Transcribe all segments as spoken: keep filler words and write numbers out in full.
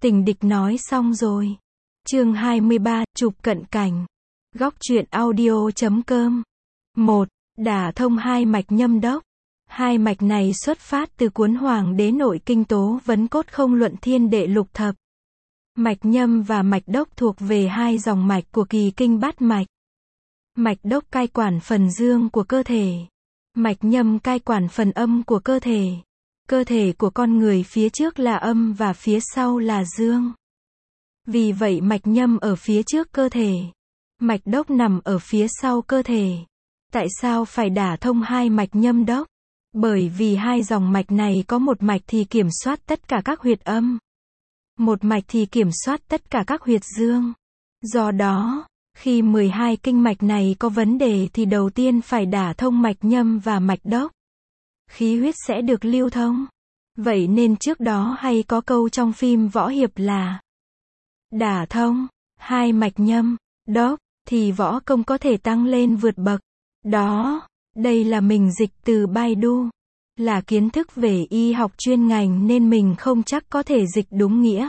Tình địch nói xong rồi. Chương hai mươi ba, chụp cận cảnh. Góc truyện audio chấm com. một. Đả thông hai mạch nhâm đốc. Hai mạch này xuất phát từ cuốn Hoàng đế nội kinh tố vấn cốt không luận thiên đệ lục thập. Mạch nhâm và mạch đốc thuộc về hai dòng mạch của kỳ kinh bát mạch. Mạch đốc cai quản phần dương của cơ thể. Mạch nhâm cai quản phần âm của cơ thể. Cơ thể của con người phía trước là âm và phía sau là dương. Vì vậy mạch nhâm ở phía trước cơ thể. Mạch đốc nằm ở phía sau cơ thể. Tại sao phải đả thông hai mạch nhâm đốc? Bởi vì hai dòng mạch này có một mạch thì kiểm soát tất cả các huyệt âm. Một mạch thì kiểm soát tất cả các huyệt dương. Do đó, khi mười hai kinh mạch này có vấn đề thì đầu tiên phải đả thông mạch nhâm và mạch đốc. Khí huyết sẽ được lưu thông. Vậy nên trước đó hay có câu trong phim võ hiệp là đả thông hai mạch nhâm, đốc, thì võ công có thể tăng lên vượt bậc. Đó, đây là mình dịch từ Baidu. Là kiến thức về y học chuyên ngành nên mình không chắc có thể dịch đúng nghĩa.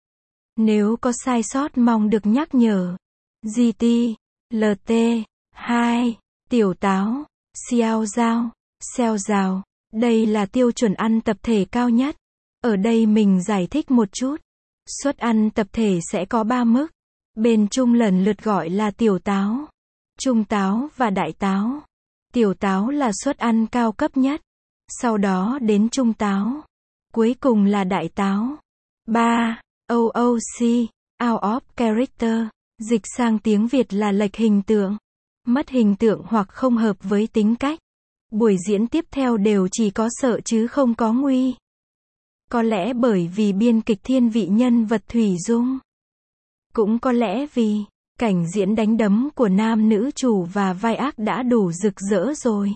Nếu có sai sót mong được nhắc nhở. giê tê, lờ tê, hai, tiểu táo, xiao dao, xeo rào. Đây là tiêu chuẩn ăn tập thể cao nhất. Ở đây mình giải thích một chút. Suất ăn tập thể sẽ có ba mức. Bên trung lần lượt gọi là tiểu táo, trung táo và đại táo. Tiểu táo là suất ăn cao cấp nhất. Sau đó đến trung táo. Cuối cùng là đại táo. ba. o o xê, out of character. Dịch sang tiếng Việt là lệch hình tượng. Mất hình tượng hoặc không hợp với tính cách. Buổi diễn tiếp theo đều chỉ có sợ chứ không có nguy. Có lẽ bởi vì biên kịch thiên vị nhân vật Thủy Dung. Cũng có lẽ vì cảnh diễn đánh đấm của nam nữ chủ và vai ác đã đủ rực rỡ rồi.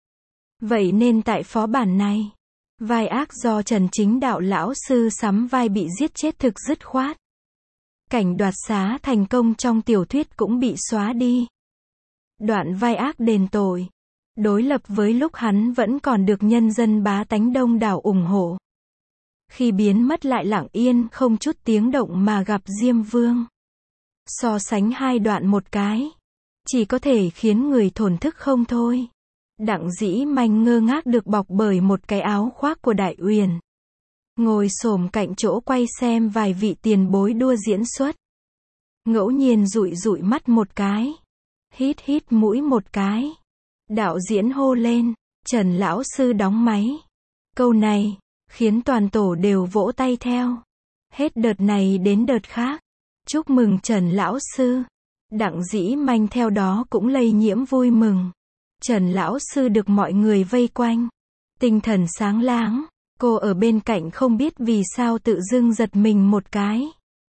Vậy nên tại phó bản này, vai ác do Trần Chính Đạo lão sư sắm vai bị giết chết thực dứt khoát. Cảnh đoạt xá thành công trong tiểu thuyết cũng bị xóa đi. Đoạn vai ác đền tội, đối lập với lúc hắn vẫn còn được nhân dân bá tánh đông đảo ủng hộ. Khi biến mất lại lặng yên không chút tiếng động mà gặp Diêm Vương. So sánh hai đoạn một cái, chỉ có thể khiến người thổn thức không thôi. Đặng Dĩ Manh ngơ ngác được bọc bởi một cái áo khoác của Đại Uyển. Ngồi xổm cạnh chỗ quay xem vài vị tiền bối đua diễn xuất. Ngẫu nhiên dụi dụi mắt một cái. Hít hít mũi một cái. Đạo diễn hô lên, Trần lão sư đóng máy. Câu này khiến toàn tổ đều vỗ tay theo. Hết đợt này đến đợt khác. Chúc mừng Trần lão sư. Đặng Dĩ Manh theo đó cũng lây nhiễm vui mừng. Trần lão sư được mọi người vây quanh. Tinh thần sáng láng. Cô ở bên cạnh không biết vì sao tự dưng giật mình một cái.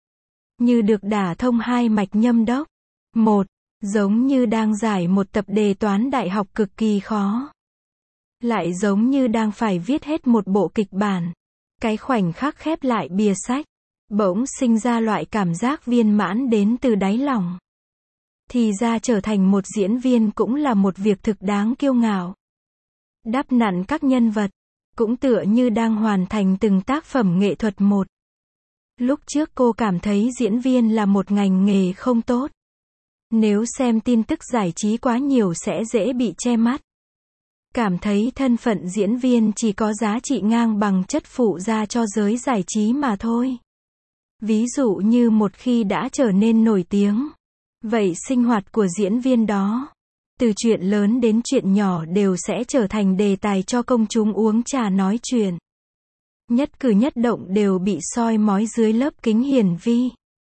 Như được đả thông hai mạch nhâm đốc. Một, giống như đang giải một tập đề toán đại học cực kỳ khó. Lại giống như đang phải viết hết một bộ kịch bản. Cái khoảnh khắc khép lại bìa sách, bỗng sinh ra loại cảm giác viên mãn đến từ đáy lòng. Thì ra trở thành một diễn viên cũng là một việc thực đáng kiêu ngạo. Đắp nặn các nhân vật, cũng tựa như đang hoàn thành từng tác phẩm nghệ thuật một. Lúc trước cô cảm thấy diễn viên là một ngành nghề không tốt. Nếu xem tin tức giải trí quá nhiều sẽ dễ bị che mắt. Cảm thấy thân phận diễn viên chỉ có giá trị ngang bằng chất phụ gia cho giới giải trí mà thôi. Ví dụ như một khi đã trở nên nổi tiếng, vậy sinh hoạt của diễn viên đó, từ chuyện lớn đến chuyện nhỏ đều sẽ trở thành đề tài cho công chúng uống trà nói chuyện. Nhất cử nhất động đều bị soi mói dưới lớp kính hiển vi.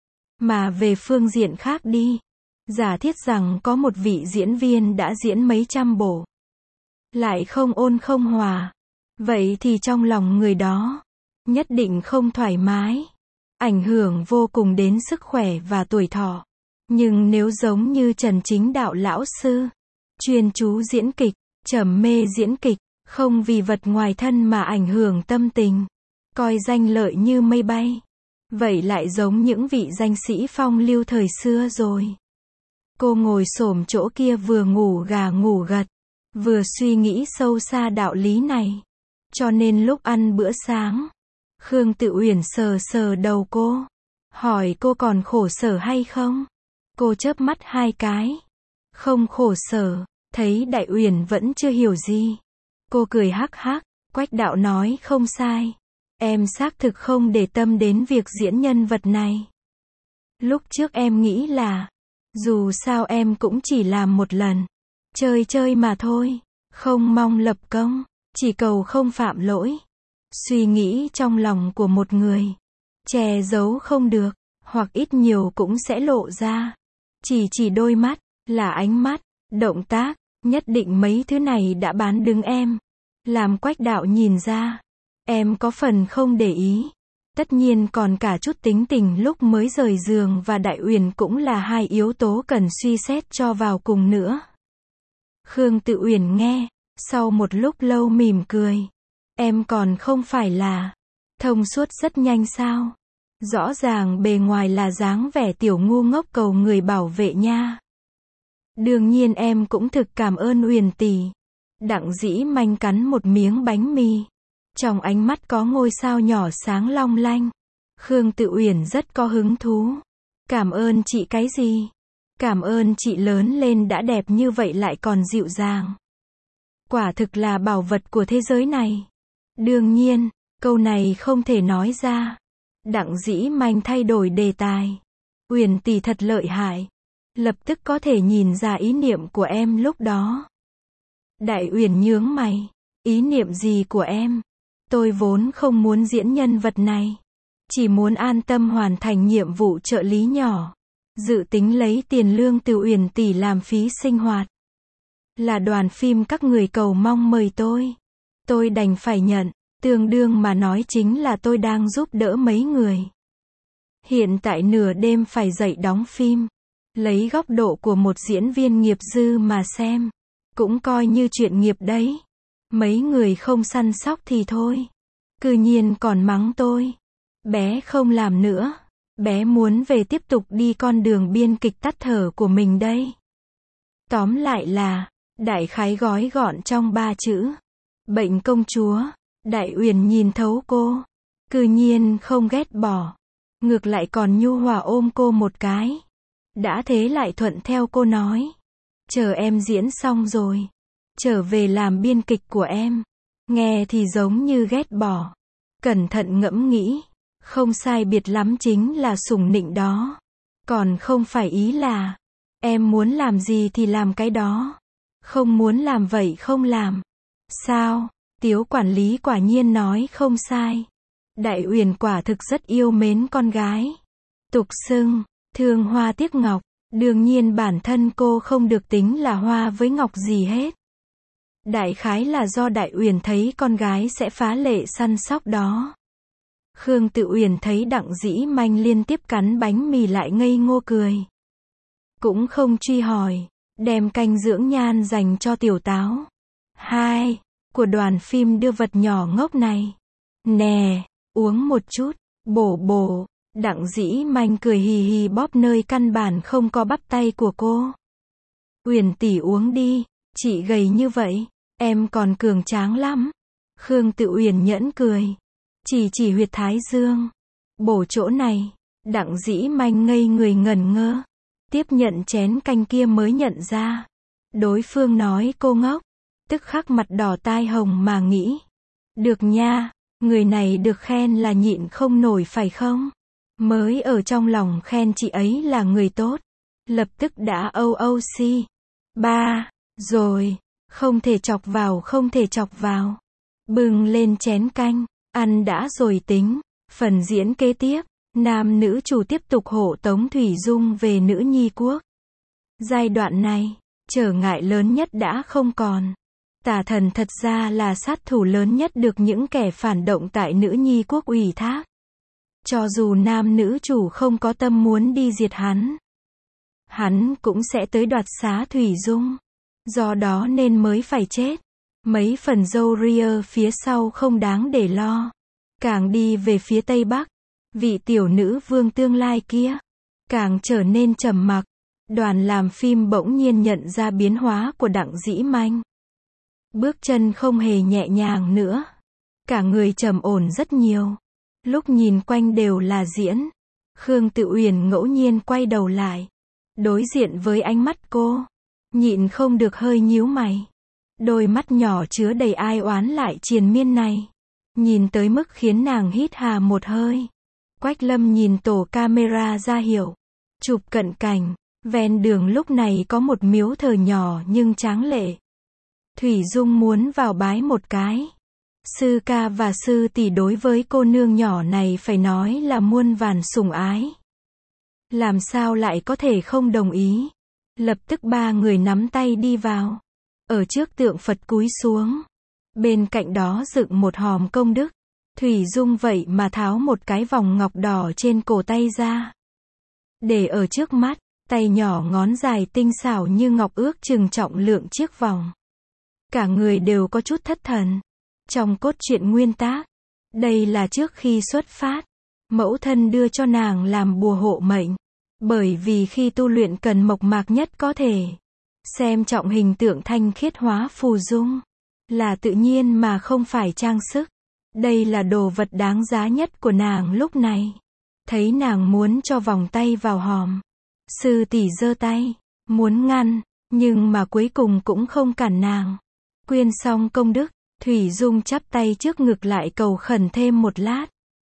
Mà về phương diện khác đi, giả thiết rằng có một vị diễn viên đã diễn mấy trăm bộ, lại không ôn không hòa, vậy thì trong lòng người đó nhất định không thoải mái, ảnh hưởng vô cùng đến sức khỏe và tuổi thọ. Nhưng nếu giống như Trần Chính Đạo lão sư, chuyên chú diễn kịch, trầm mê diễn kịch, không vì vật ngoài thân mà ảnh hưởng tâm tình, coi danh lợi như mây bay, vậy lại giống những vị danh sĩ phong lưu thời xưa rồi. Cô ngồi xổm chỗ kia vừa ngủ gà ngủ gật, vừa suy nghĩ sâu xa đạo lý này. Cho nên lúc ăn bữa sáng, Khương Tự Uyển sờ sờ đầu cô, hỏi cô còn khổ sở hay không? Cô chớp mắt hai cái. Không khổ sở, thấy Đại Uyển vẫn chưa hiểu gì. Cô cười hắc hắc, Quách đạo nói không sai. Em xác thực không để tâm đến việc diễn nhân vật này. Lúc trước em nghĩ là, dù sao em cũng chỉ làm một lần. Chơi chơi mà thôi, không mong lập công, chỉ cầu không phạm lỗi. Suy nghĩ trong lòng của một người, che giấu không được, hoặc ít nhiều cũng sẽ lộ ra. Chỉ chỉ đôi mắt, là ánh mắt, động tác, nhất định mấy thứ này đã bán đứng em. Làm Quách đạo nhìn ra, em có phần không để ý. Tất nhiên còn cả chút tính tình lúc mới rời giường và Đại Uyển cũng là hai yếu tố cần suy xét cho vào cùng nữa. Khương Tự Uyển nghe, sau một lúc lâu mỉm cười. Em còn không phải là thông suốt rất nhanh sao? Rõ ràng bề ngoài là dáng vẻ tiểu ngu ngốc cầu người bảo vệ nha. Đương nhiên em cũng thực cảm ơn Uyển tỷ. Đặng Dĩ Manh cắn một miếng bánh mì. Trong ánh mắt có ngôi sao nhỏ sáng long lanh. Khương Tự Uyển rất có hứng thú. Cảm ơn chị cái gì? Cảm ơn chị lớn lên đã đẹp như vậy lại còn dịu dàng. Quả thực là bảo vật của thế giới này. Đương nhiên, câu này không thể nói ra. Đặng Dĩ Manh thay đổi đề tài. Uyển tỷ thật lợi hại. Lập tức có thể nhìn ra ý niệm của em lúc đó. Đại Uyển nhướng mày. Ý niệm gì của em? Tôi vốn không muốn diễn nhân vật này. Chỉ muốn an tâm hoàn thành nhiệm vụ trợ lý nhỏ. Dự tính lấy tiền lương từ Uyển tỷ làm phí sinh hoạt. Là đoàn phim các người cầu mong mời tôi. Tôi đành phải nhận. Tương đương mà nói chính là tôi đang giúp đỡ mấy người. Hiện tại nửa đêm phải dậy đóng phim. Lấy góc độ của một diễn viên nghiệp dư mà xem. Cũng coi như chuyện nghiệp đấy. Mấy người không săn sóc thì thôi. Cư nhiên còn mắng tôi. Bé không làm nữa. Bé muốn về tiếp tục đi con đường biên kịch tắt thở của mình đây. Tóm lại là, đại khái gói gọn trong ba chữ. Bệnh công chúa. Đại Uyển nhìn thấu cô. Cư nhiên không ghét bỏ. Ngược lại còn nhu hòa ôm cô một cái. Đã thế lại thuận theo cô nói. Chờ em diễn xong rồi. Trở về làm biên kịch của em. Nghe thì giống như ghét bỏ. Cẩn thận ngẫm nghĩ. Không sai biệt lắm chính là sủng nịnh đó. Còn không phải ý là. Em muốn làm gì thì làm cái đó. Không muốn làm vậy không làm. Sao? Tiếu quản lý quả nhiên nói không sai. Đại Uyển quả thực rất yêu mến con gái. Tục xưng, thương hoa tiếc ngọc. Đương nhiên bản thân cô không được tính là hoa với ngọc gì hết. Đại khái là do Đại Uyển thấy con gái sẽ phá lệ săn sóc đó. Khương Tự Uyển thấy Đặng Dĩ Manh liên tiếp cắn bánh mì lại ngây ngô cười. Cũng không truy hỏi. Đem canh dưỡng nhan dành cho tiểu táo. Hai. Của đoàn phim đưa vật nhỏ ngốc này. Nè, uống một chút. Bổ bổ. Đặng Dĩ Manh cười hì hì bóp nơi căn bản không có bắp tay của cô. Uyển tỷ uống đi. Chị gầy như vậy. Em còn cường tráng lắm. Khương Tự Uyển nhẫn cười. Chỉ chỉ huyệt thái dương. Bổ chỗ này. Đặng Dĩ Manh ngây người ngẩn ngơ. Tiếp nhận chén canh kia mới nhận ra. Đối phương nói cô ngốc. Tức khắc mặt đỏ tai hồng mà nghĩ. Được nha. Người này được khen là nhịn không nổi phải không? Mới ở trong lòng khen chị ấy là người tốt. Lập tức đã âu âu si. Ba. Rồi. Không thể chọc vào không thể chọc vào. Bưng lên chén canh. Ăn đã rồi tính. Phần diễn kế tiếp. Nam nữ chủ tiếp tục hộ tống Thủy Dung về nữ nhi quốc. Giai đoạn này, trở ngại lớn nhất đã không còn. Tà thần thật ra là sát thủ lớn nhất được những kẻ phản động tại nữ nhi quốc ủy thác. Cho dù nam nữ chủ không có tâm muốn đi diệt hắn, hắn cũng sẽ tới đoạt xá Thủy Dung. Do đó nên mới phải chết. Mấy phần dâu ria phía sau không đáng để lo. Càng đi về phía Tây Bắc, vị tiểu nữ vương tương lai kia càng trở nên trầm mặc. Đoàn làm phim bỗng nhiên nhận ra biến hóa của Đặng Dĩ Manh. Bước chân không hề nhẹ nhàng nữa. Cả người trầm ổn rất nhiều. Lúc nhìn quanh đều là diễn. Khương Tự Uyển ngẫu nhiên quay đầu lại, đối diện với ánh mắt cô, nhịn không được hơi nhíu mày. Đôi mắt nhỏ chứa đầy ai oán lại triền miên này, nhìn tới mức khiến nàng hít hà một hơi. Quách Lâm nhìn tổ camera ra hiệu, chụp cận cảnh, ven đường lúc này có một miếu thờ nhỏ nhưng tráng lệ. Thủy Dung muốn vào bái một cái. Sư ca và sư tỷ đối với cô nương nhỏ này phải nói là muôn vàn sủng ái. Làm sao lại có thể không đồng ý. Lập tức ba người nắm tay đi vào. Ở trước tượng Phật cúi xuống. Bên cạnh đó dựng một hòm công đức. Thủy Dung vậy mà tháo một cái vòng ngọc đỏ trên cổ tay ra. Để ở trước mắt, tay nhỏ ngón dài tinh xảo như ngọc ước chừng trọng lượng chiếc vòng. Cả người đều có chút thất thần. Trong cốt truyện nguyên tác, đây là trước khi xuất phát, mẫu thân đưa cho nàng làm bùa hộ mệnh. Bởi vì khi tu luyện cần mộc mạc nhất có thể. Xem trọng hình tượng thanh khiết hóa phù dung. Là tự nhiên mà không phải trang sức. Đây là đồ vật đáng giá nhất của nàng lúc này. Thấy nàng muốn cho vòng tay vào hòm. Sư tỷ giơ tay, muốn ngăn, nhưng mà cuối cùng cũng không cản nàng. Quyên xong công đức, Thủy Dung chắp tay trước ngực lại cầu khẩn thêm một lát.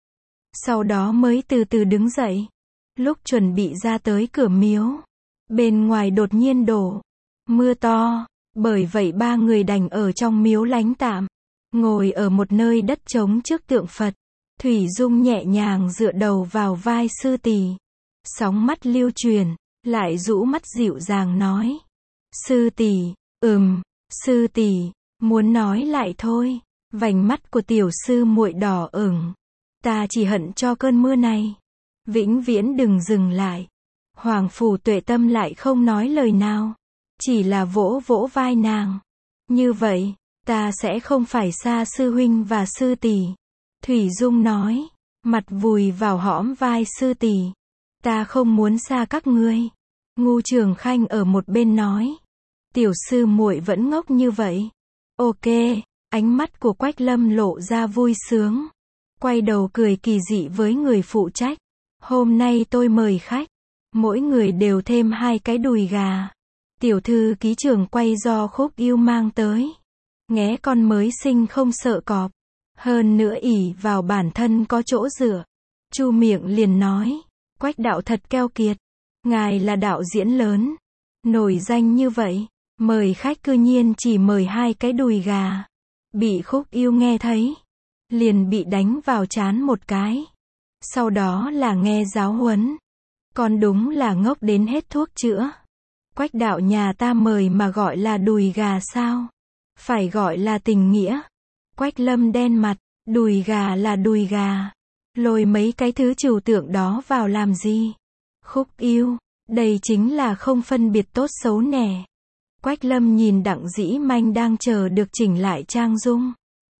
Sau đó mới từ từ đứng dậy. Lúc chuẩn bị ra tới cửa miếu, bên ngoài đột nhiên đổ mưa to, bởi vậy ba người đành ở trong miếu lánh tạm, ngồi ở một nơi đất trống trước tượng Phật. Thủy Dung nhẹ nhàng dựa đầu vào vai sư tỷ, sóng mắt lưu truyền, lại rũ mắt dịu dàng nói: "Sư tỷ, ừm, sư tỷ." Muốn nói lại thôi, vành mắt của tiểu sư muội đỏ ửng. Ta chỉ hận cho cơn mưa này vĩnh viễn đừng dừng lại. Hoàng Phủ Tuệ Tâm lại không nói lời nào, chỉ là vỗ vỗ vai nàng. Như vậy, ta sẽ không phải xa sư huynh và sư tỷ. Thủy Dung nói, mặt vùi vào hõm vai sư tỷ. Ta không muốn xa các ngươi. Ngu Trường Khanh ở một bên nói, tiểu sư muội vẫn ngốc như vậy. Ok, ánh mắt của Quách Lâm lộ ra vui sướng. Quay đầu cười kỳ dị với người phụ trách. Hôm nay tôi mời khách. Mỗi người đều thêm hai cái đùi gà. Tiểu thư ký trưởng quay do Khúc Yêu mang tới. Nghé con mới sinh không sợ cọp. Hơn nữa ỷ vào bản thân có chỗ dựa. Chu miệng liền nói, Quách đạo thật keo kiệt. Ngài là đạo diễn lớn, nổi danh như vậy, mời khách cư nhiên chỉ mời hai cái đùi gà. Bị Khúc Yêu nghe thấy, liền bị đánh vào trán một cái. Sau đó là nghe giáo huấn. Còn đúng là ngốc đến hết thuốc chữa. Quách đạo nhà ta mời mà gọi là đùi gà sao? Phải gọi là tình nghĩa. Quách Lâm đen mặt, đùi gà là đùi gà. Lôi mấy cái thứ trừu tượng đó vào làm gì? Khúc Yêu, đây chính là không phân biệt tốt xấu nè. Quách Lâm nhìn Đặng Dĩ Manh đang chờ được chỉnh lại trang dung.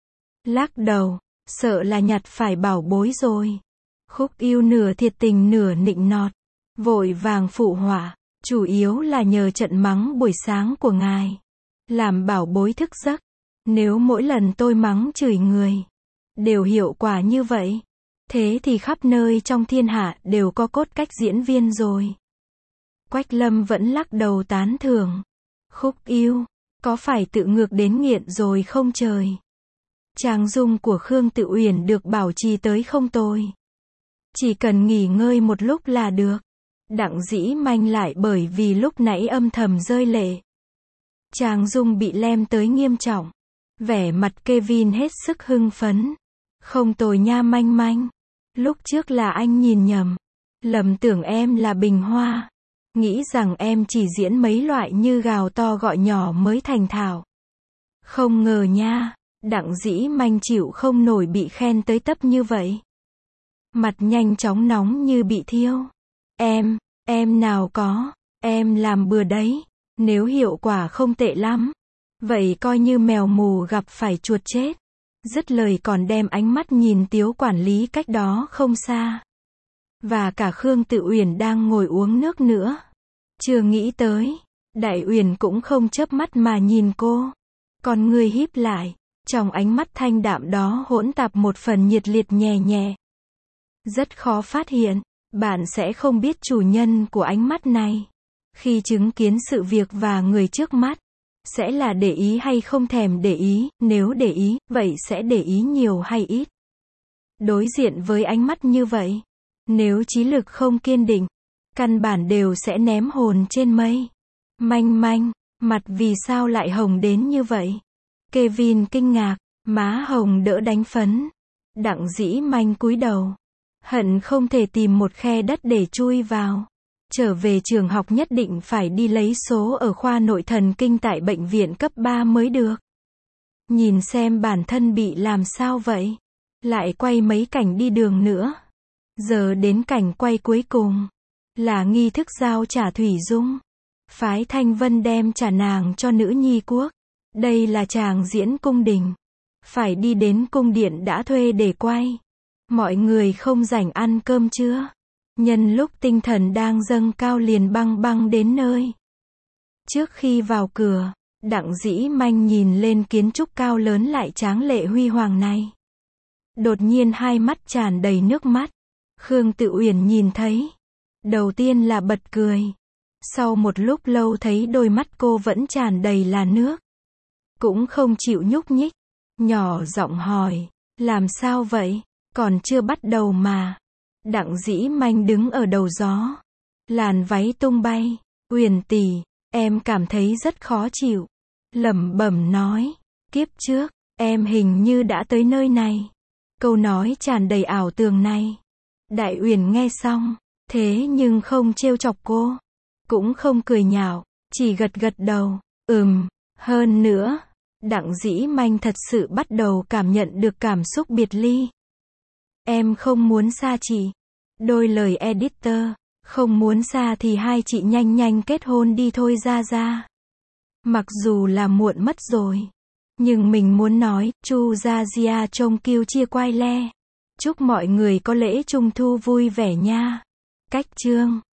Lắc đầu, sợ là nhặt phải bảo bối rồi. Khúc Yêu nửa thiệt tình nửa nịnh nọt, vội vàng phụ họa, chủ yếu là nhờ trận mắng buổi sáng của ngài, làm bảo bối thức giấc. Nếu mỗi lần tôi mắng chửi người, đều hiệu quả như vậy, thế thì khắp nơi trong thiên hạ đều có cốt cách diễn viên rồi. Quách Lâm vẫn lắc đầu tán thưởng. Khúc Yêu, có phải tự ngược đến nghiện rồi không trời? Trang dung của Khương Tự Uyển được bảo trì tới không tồi. Chỉ cần nghỉ ngơi một lúc là được. Đặng Dĩ Manh lại bởi vì lúc nãy âm thầm rơi lệ. Trang dung bị lem tới nghiêm trọng. Vẻ mặt Kevin hết sức hưng phấn. Không tồi nha Manh Manh. Lúc trước là anh nhìn nhầm. Lầm tưởng em là Bình Hoa. Nghĩ rằng em chỉ diễn mấy loại như gào to gọi nhỏ mới thành thạo. Không ngờ nha, Đặng Dĩ Manh chịu không nổi bị khen tới tấp như vậy. Mặt nhanh chóng nóng như bị thiêu. Em, em nào có, em làm bừa đấy. Nếu hiệu quả không tệ lắm, vậy coi như mèo mù gặp phải chuột chết. Dứt lời còn đem ánh mắt nhìn Tiếu quản lý cách đó không xa. Và cả Khương Tự Uyển đang ngồi uống nước nữa. Chưa nghĩ tới, Đại Uyển cũng không chớp mắt mà nhìn cô. Còn người híp lại, trong ánh mắt thanh đạm đó hỗn tạp một phần nhiệt liệt nhẹ nhẹ. Rất khó phát hiện. Bạn sẽ không biết chủ nhân của ánh mắt này. Khi chứng kiến sự việc và người trước mắt. Sẽ là để ý hay không thèm để ý, nếu để ý, vậy sẽ để ý nhiều hay ít. Đối diện với ánh mắt như vậy. Nếu trí lực không kiên định. Căn bản đều sẽ ném hồn trên mây. Manh manh, mặt vì sao lại hồng đến như vậy? Kevin kinh ngạc, má hồng đỡ đánh phấn. Đặng Dĩ Manh cúi đầu. Hận không thể tìm một khe đất để chui vào. Trở về trường học nhất định phải đi lấy số ở khoa nội thần kinh tại bệnh viện cấp ba mới được. Nhìn xem bản thân bị làm sao vậy. Lại quay mấy cảnh đi đường nữa. Giờ đến cảnh quay cuối cùng. Là nghi thức giao trả Thủy Dung. Phái Thanh Vân đem trả nàng cho nữ nhi quốc. Đây là tràng diễn cung đình. Phải đi đến cung điện đã thuê để quay. Mọi người không rảnh ăn cơm trưa. Nhân lúc tinh thần đang dâng cao liền băng băng đến nơi. Trước khi vào cửa, Đặng Dĩ Manh nhìn lên kiến trúc cao lớn lại tráng lệ huy hoàng này. Đột nhiên hai mắt tràn đầy nước mắt. Khương Tự Uyển nhìn thấy. Đầu tiên là bật cười. Sau một lúc lâu thấy đôi mắt cô vẫn tràn đầy là nước. Cũng không chịu nhúc nhích. Nhỏ giọng hỏi. Làm sao vậy? Còn chưa bắt đầu mà. Đặng Dĩ Manh đứng ở đầu gió. Làn váy tung bay. Uyển tỷ, em cảm thấy rất khó chịu. Lẩm bẩm nói. Kiếp trước, em hình như đã tới nơi này. Câu nói tràn đầy ảo tưởng này. Đại Uyển nghe xong. Thế nhưng không trêu chọc cô. Cũng không cười nhạo. Chỉ gật gật đầu. Ừm, hơn nữa. Đặng Dĩ Manh thật sự bắt đầu cảm nhận được cảm xúc biệt ly. Em không muốn xa chị. Đôi lời editor. Không muốn xa thì hai chị nhanh nhanh kết hôn đi thôi ra ra. Mặc dù là muộn mất rồi. Nhưng mình muốn nói, Chu Gia Gia trông kiêu chia quai le. Chúc mọi người có lễ trung thu vui vẻ nha. Cách chương